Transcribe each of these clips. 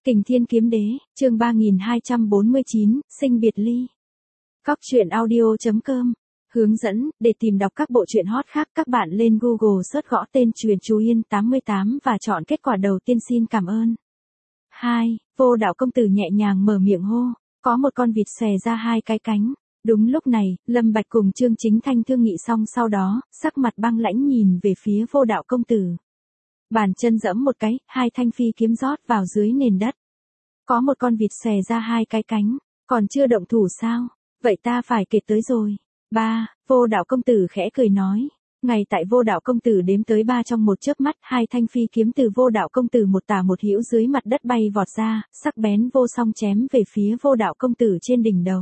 Kình Thiên Kiếm Đế, chương 3249, sinh biệt ly. Góc truyện audio.com. Hướng dẫn, để tìm đọc các bộ truyện hot khác các bạn lên Google search gõ tên Truyện Chú Yên 88 và chọn kết quả đầu tiên xin cảm ơn. 2. Vô Đạo công tử nhẹ nhàng mở miệng hô, có một con vịt xòe ra hai cái cánh. Đúng lúc này, Lâm Bạch cùng Trương Chính Thanh thương nghị xong sau đó, sắc mặt băng lãnh nhìn về phía Vô Đạo công tử. Bàn chân giẫm một cái, hai thanh phi kiếm rót vào dưới nền đất. Có một con vịt xòe ra hai cái cánh, còn chưa động thủ sao? Vậy ta phải kể tới rồi. 3. Vô Đạo công tử khẽ cười nói. Ngay tại Vô Đạo công tử đếm tới 3 trong một chớp mắt, hai thanh phi kiếm từ Vô Đạo công tử một tả một hữu dưới mặt đất bay vọt ra, sắc bén vô song chém về phía Vô Đạo công tử trên đỉnh đầu.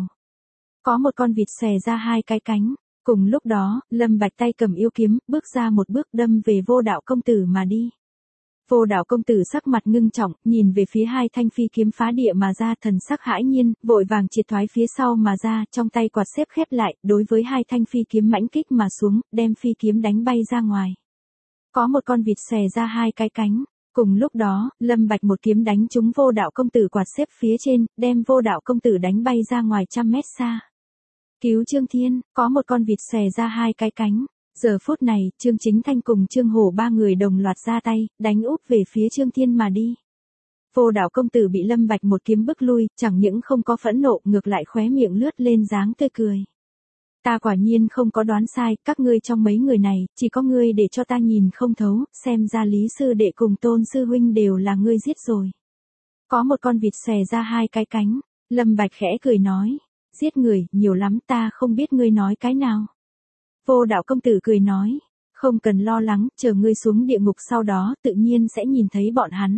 Có một con vịt xòe ra hai cái cánh. Cùng lúc đó, Lâm Bạch tay cầm yêu kiếm, bước ra một bước đâm về Vô Đạo công tử mà đi. Vô Đạo công tử sắc mặt ngưng trọng, nhìn về phía hai thanh phi kiếm phá địa mà ra, thần sắc hãi nhiên, vội vàng triệt thoái phía sau mà ra, trong tay quạt xếp khép lại, đối với hai thanh phi kiếm mãnh kích mà xuống, đem phi kiếm đánh bay ra ngoài. Có một con vịt xòe ra hai cái cánh. Cùng lúc đó, Lâm Bạch một kiếm đánh trúng Vô Đạo công tử quạt xếp phía trên, đem Vô Đạo công tử đánh bay ra ngoài trăm mét xa. Cứu Trương Thiên, có một con vịt xòe ra hai cái cánh. Giờ phút này, Trương Chính Thanh cùng Trương Hổ ba người đồng loạt ra tay, đánh úp về phía Trương Thiên mà đi. Vô Đạo công tử bị Lâm Bạch một kiếm bức lui, chẳng những không có phẫn nộ, ngược lại khóe miệng lướt lên dáng tươi cười. Ta quả nhiên không có đoán sai, các ngươi trong mấy người này, chỉ có ngươi để cho ta nhìn không thấu, xem ra Lý sư đệ cùng Tôn sư huynh đều là ngươi giết rồi. Có một con vịt xòe ra hai cái cánh, Lâm Bạch khẽ cười nói, giết người, nhiều lắm, ta không biết ngươi nói cái nào. Vô Đạo công tử cười nói, không cần lo lắng, chờ ngươi xuống địa ngục sau đó tự nhiên sẽ nhìn thấy bọn hắn.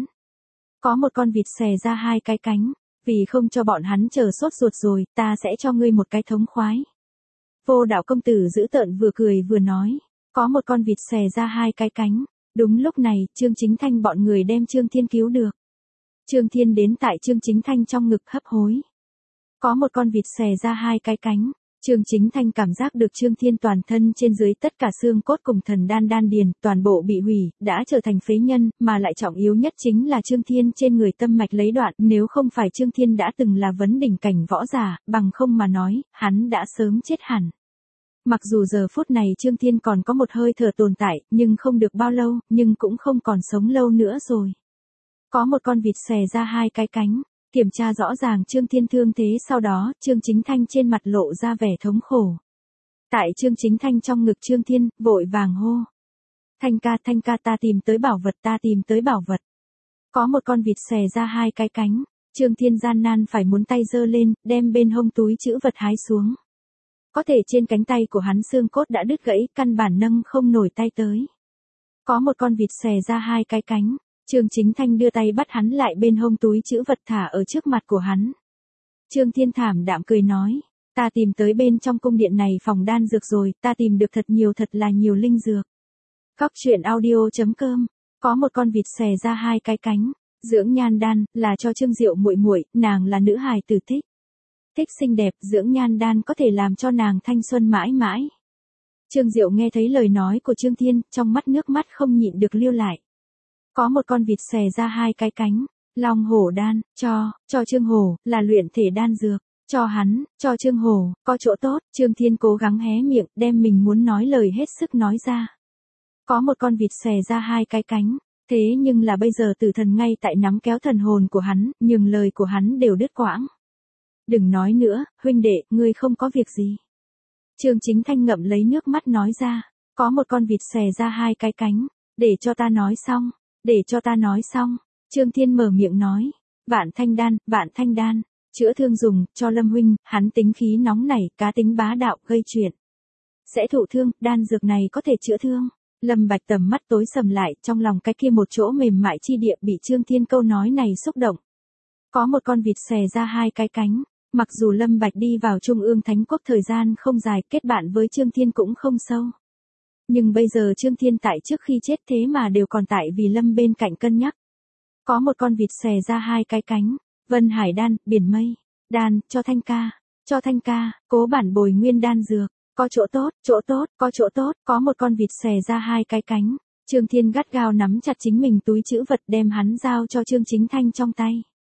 Có một con vịt xòe ra hai cái cánh, vì không cho bọn hắn chờ sốt ruột rồi, ta sẽ cho ngươi một cái thống khoái. Vô Đạo công tử dữ tợn vừa cười vừa nói, có một con vịt xòe ra hai cái cánh. Đúng lúc này, Trương Chính Thanh bọn người đem Trương Thiên cứu được. Trương Thiên đến tại Trương Chính Thanh trong ngực hấp hối. Có một con vịt xòe ra hai cái cánh. Trương Chính Thanh cảm giác được Trương Thiên toàn thân trên dưới tất cả xương cốt cùng thần đan điền, toàn bộ bị hủy, đã trở thành phế nhân, mà lại trọng yếu nhất chính là Trương Thiên trên người tâm mạch lấy đoạn, nếu không phải Trương Thiên đã từng là vấn đỉnh cảnh võ giả, bằng không mà nói, hắn đã sớm chết hẳn. Mặc dù giờ phút này Trương Thiên còn có một hơi thở tồn tại, nhưng không được bao lâu, nhưng cũng không còn sống lâu nữa rồi. Có một con vịt xòe ra hai cái cánh. Kiểm tra rõ ràng Trương Thiên thương thế, sau đó, Trương Chính Thanh trên mặt lộ ra vẻ thống khổ. Tại Trương Chính Thanh trong ngực Trương Thiên, vội vàng hô. Thanh ca ta tìm tới bảo vật, ta tìm tới bảo vật. Có một con vịt xòe ra hai cái cánh, Trương Thiên gian nan phải muốn tay giơ lên, đem bên hông túi trữ vật hái xuống. Có thể trên cánh tay của hắn xương cốt đã đứt gãy, căn bản nâng không nổi tay tới. Có một con vịt xòe ra hai cái cánh. Trương Chính Thanh đưa tay bắt hắn lại bên hông túi trữ vật thả ở trước mặt của hắn. Trương Thiên thảm đạm cười nói, ta tìm tới bên trong cung điện này phòng đan dược rồi, ta tìm được thật là nhiều linh dược. Góc truyện audio.com, có một con vịt xòe ra hai cái cánh, dưỡng nhan đan, là cho Trương Diệu muội muội, nàng là nữ hài tử thích xinh đẹp, dưỡng nhan đan có thể làm cho nàng thanh xuân mãi mãi. Trương Diệu nghe thấy lời nói của Trương Thiên, trong mắt nước mắt không nhịn được lưu lại. Có một con vịt xòe ra hai cái cánh, Long Hổ đan, cho Trương Hổ, là luyện thể đan dược, cho hắn, cho Trương Hổ, có chỗ tốt. Trương Thiên cố gắng hé miệng, đem mình muốn nói lời hết sức nói ra. Có một con vịt xòe ra hai cái cánh, thế nhưng là bây giờ tử thần ngay tại nắm kéo thần hồn của hắn, nhưng lời của hắn đều đứt quãng. Đừng nói nữa, huynh đệ, ngươi không có việc gì. Trương Chính Thanh ngậm lấy nước mắt nói ra, có một con vịt xòe ra hai cái cánh, để cho ta nói xong. Để cho ta nói xong, Trương Thiên mở miệng nói, vạn thanh đan, chữa thương dùng, cho Lâm huynh, hắn tính khí nóng nảy, cá tính bá đạo, gây chuyện. Sẽ thụ thương, đan dược này có thể chữa thương. Lâm Bạch tầm mắt tối sầm lại, trong lòng cái kia một chỗ mềm mại chi địa bị Trương Thiên câu nói này xúc động. Có một con vịt xòe ra hai cái cánh, mặc dù Lâm Bạch đi vào Trung ương Thánh Quốc thời gian không dài, kết bạn với Trương Thiên cũng không sâu. Nhưng bây giờ Trương Thiên tại trước khi chết thế mà đều còn tại vì Lâm bên cạnh cân nhắc. Có một con vịt xòe ra hai cái cánh, Vân Hải đan, biển mây, đan, cho Thanh ca, cố bản bồi nguyên đan dược, có chỗ tốt, có chỗ tốt, có một con vịt xòe ra hai cái cánh. Trương Thiên gắt gao nắm chặt chính mình túi trữ vật, đem hắn giao cho Trương Chính Thanh trong tay.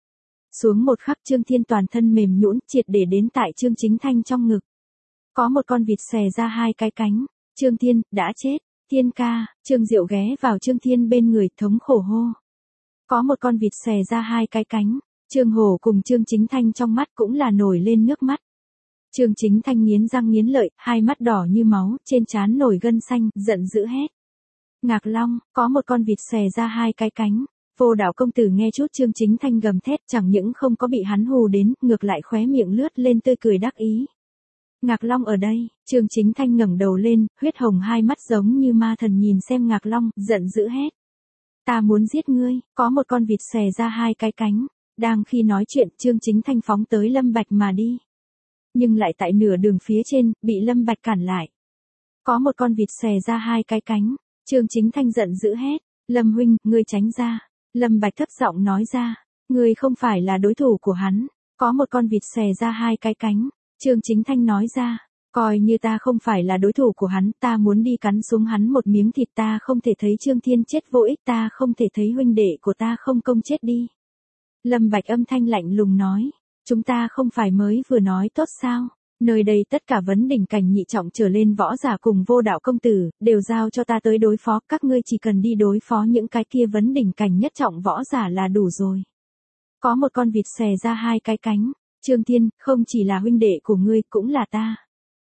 Xuống một khắc Trương Thiên toàn thân mềm nhũn triệt để đến tại Trương Chính Thanh trong ngực. Có một con vịt xè ra hai cái cánh. Trương Thiên, đã chết. Thiên ca, Trương Diệu ghé vào Trương Thiên bên người thống khổ hô. Có một con vịt xè ra hai cái cánh. Trương Hổ cùng Trương Chính Thanh trong mắt cũng là nổi lên nước mắt. Trương Chính Thanh nghiến răng nghiến lợi, hai mắt đỏ như máu, trên trán nổi gân xanh, giận dữ hét. Ngạc Long, có một con vịt xè ra hai cái cánh. Vô Đạo công tử nghe chút Trương Chính Thanh gầm thét, chẳng những không có bị hắn hù đến, ngược lại khóe miệng lướt lên tươi cười đắc ý. Ngạc Long ở đây, Trương Chính Thanh ngẩng đầu lên, huyết hồng hai mắt giống như ma thần nhìn xem Ngạc Long, giận dữ hét. Ta muốn giết ngươi, có một con vịt xè ra hai cái cánh. Đang khi nói chuyện, Trương Chính Thanh phóng tới Lâm Bạch mà đi. Nhưng lại tại nửa đường phía trên, bị Lâm Bạch cản lại. Có một con vịt xè ra hai cái cánh. Trương Chính Thanh giận dữ hét. Lâm huynh, ngươi tránh ra. Lâm Bạch thấp giọng nói ra. Ngươi không phải là đối thủ của hắn. Có một con vịt xè ra hai cái cánh. Trương Chính Thanh nói ra. Coi như ta không phải là đối thủ của hắn, ta muốn đi cắn xuống hắn một miếng thịt, ta không thể thấy Trương Thiên chết vô ích, ta không thể thấy huynh đệ của ta không công chết đi. Lâm Bạch âm thanh lạnh lùng nói. Chúng ta không phải mới vừa nói tốt sao? Nơi đây tất cả vấn đỉnh cảnh nhị trọng trở lên võ giả cùng Vô Đạo công tử, đều giao cho ta tới đối phó, các ngươi chỉ cần đi đối phó những cái kia vấn đỉnh cảnh nhất trọng võ giả là đủ rồi. Có một con vịt xè ra hai cái cánh. Trương Thiên, không chỉ là huynh đệ của ngươi, cũng là ta.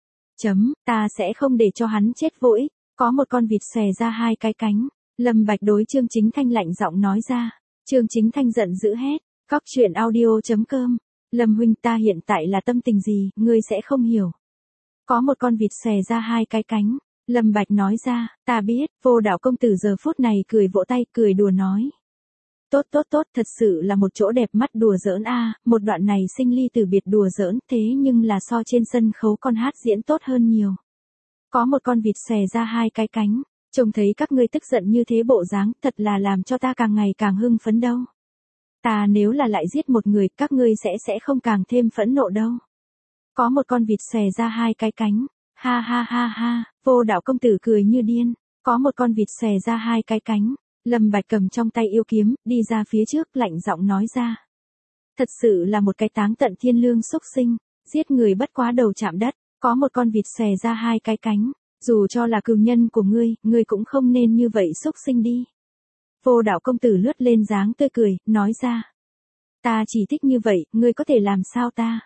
Ta sẽ không để cho hắn chết vô ích. Có một con vịt xè ra hai cái cánh. Lâm Bạch đối Trương Chính Thanh lạnh giọng nói ra. Trương Chính Thanh giận dữ hét. Cóc truyện audio.com. Lâm huynh, ta hiện tại là tâm tình gì, ngươi sẽ không hiểu. Có một con vịt xè ra hai cái cánh. Lâm Bạch nói ra, ta biết. Vô Đạo công tử giờ phút này cười vỗ tay, cười đùa nói. Tốt, thật sự là một chỗ đẹp mắt, đùa giỡn a, một đoạn này sinh ly từ biệt đùa giỡn, thế nhưng là so trên sân khấu con hát diễn tốt hơn nhiều. Có một con vịt xè ra hai cái cánh. Trông thấy các ngươi tức giận như thế bộ dáng, thật là làm cho ta càng ngày càng hưng phấn đâu. Ta nếu là lại giết một người, các ngươi sẽ không càng thêm phẫn nộ đâu. Có một con vịt xè ra hai cái cánh. Ha ha ha ha, Vô Đạo công tử cười như điên. Có một con vịt xè ra hai cái cánh. Lâm Bạch cầm trong tay yêu kiếm, đi ra phía trước, lạnh giọng nói ra. Thật sự là một cái táng tận thiên lương xúc sinh, giết người bất quá đầu chạm đất. Có một con vịt xè ra hai cái cánh. Dù cho là cừu nhân của ngươi cũng không nên như vậy xúc sinh đi. Vô Đạo công tử lướt lên dáng tươi cười, nói ra. Ta chỉ thích như vậy, ngươi có thể làm sao ta?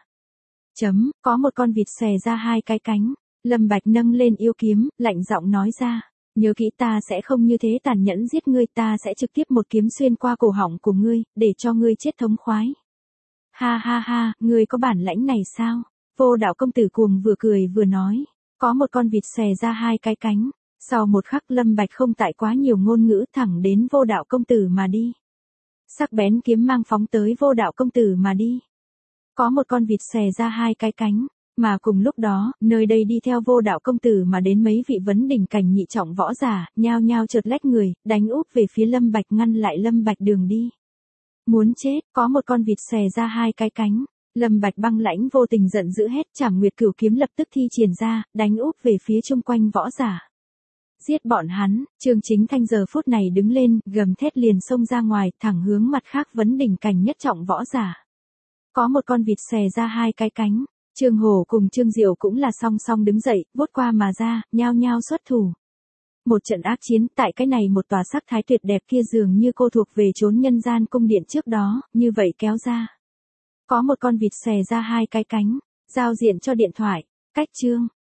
Có một con vịt xè ra hai cái cánh. Lâm Bạch nâng lên yêu kiếm, lạnh giọng nói ra. Nhớ kỹ, ta sẽ không như thế tàn nhẫn giết ngươi, ta sẽ trực tiếp một kiếm xuyên qua cổ họng của ngươi, để cho ngươi chết thống khoái. Ha ha ha, ngươi có bản lãnh này sao? Vô Đạo công tử cuồng vừa cười vừa nói. Có một con vịt xè ra hai cái cánh. Sau một khắc Lâm Bạch không tại quá nhiều ngôn ngữ, thẳng đến Vô Đạo công tử mà đi. Sắc bén kiếm mang phóng tới Vô Đạo công tử mà đi. Có một con vịt xè ra hai cái cánh. Mà cùng lúc đó, nơi đây đi theo Vô Đạo công tử mà đến mấy vị vấn đỉnh cảnh nhị trọng võ giả, nhao nhao chợt lách người, đánh úp về phía Lâm Bạch, ngăn lại Lâm Bạch đường đi. Muốn chết, có một con vịt xè ra hai cái cánh. Lâm Bạch băng lãnh vô tình giận dữ hét, Trảm Nguyệt Cửu kiếm lập tức thi triển ra, đánh úp về phía chung quanh võ giả. Giết bọn hắn. Trương Chính Thanh giờ phút này đứng lên, gầm thét liền xông ra ngoài, thẳng hướng mặt khác vấn đỉnh cảnh nhất trọng võ giả. Có một con vịt xè ra hai cái cánh. Trương Hổ cùng Trương Diệu cũng là song song đứng dậy, vút qua mà ra, nhao nhao xuất thủ. Một trận ác chiến, tại cái này một tòa sắc thái tuyệt đẹp kia dường như cô thuộc về chốn nhân gian cung điện trước đó, như vậy kéo ra. Có một con vịt xè ra hai cái cánh, giao diện cho điện thoại, cách chương.